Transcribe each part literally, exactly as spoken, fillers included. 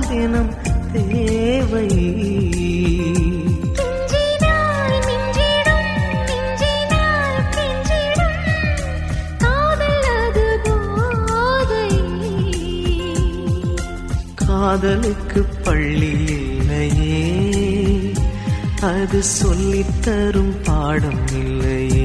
தினம் தேவை. காதலுக்கு பள்ளி இல்லையே, அது சொல்லித்தரும் பாடம் இல்லையே.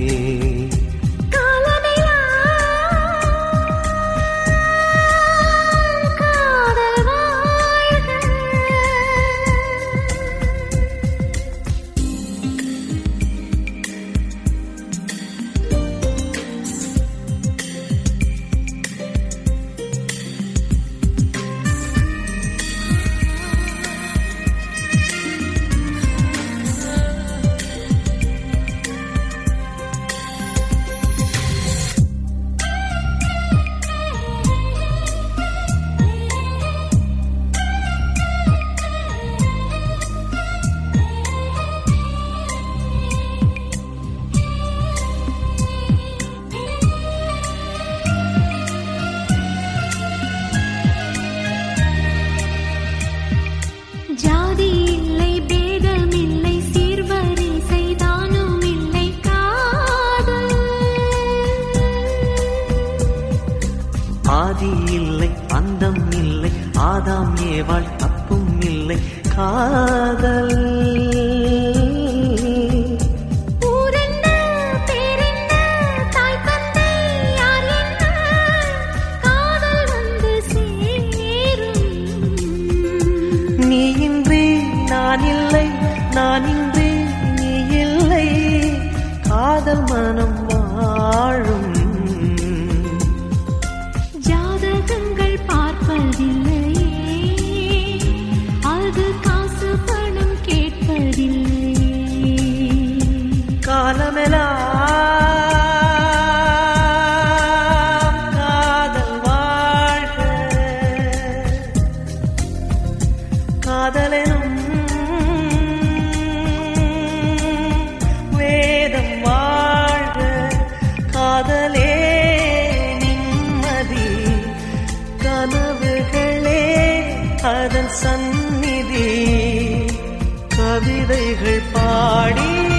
ஜாதி இல்லை, பேதம் இல்லை, சீர்வரிசை தானும் இல்லை, காதல். ஆதி இல்லை, அந்தம் இல்லை, ஆதாம் ஏவாள் தப்பும் இல்லை, காதல். நான் இல்லை, நான் இன்றி நீ இல்லை, காதல் மனம் வாழும். ஜாதகங்கள் பார்ப்பதில்லையே, அது காசு பணம் கேட்பதில்லையே. காலமெல்லாம் காதல் வாழ்க, காதலெனும் காதலே நிம்மதி, கனவுகளே அதன் சந்நிதி, கவிதைகள் பாடி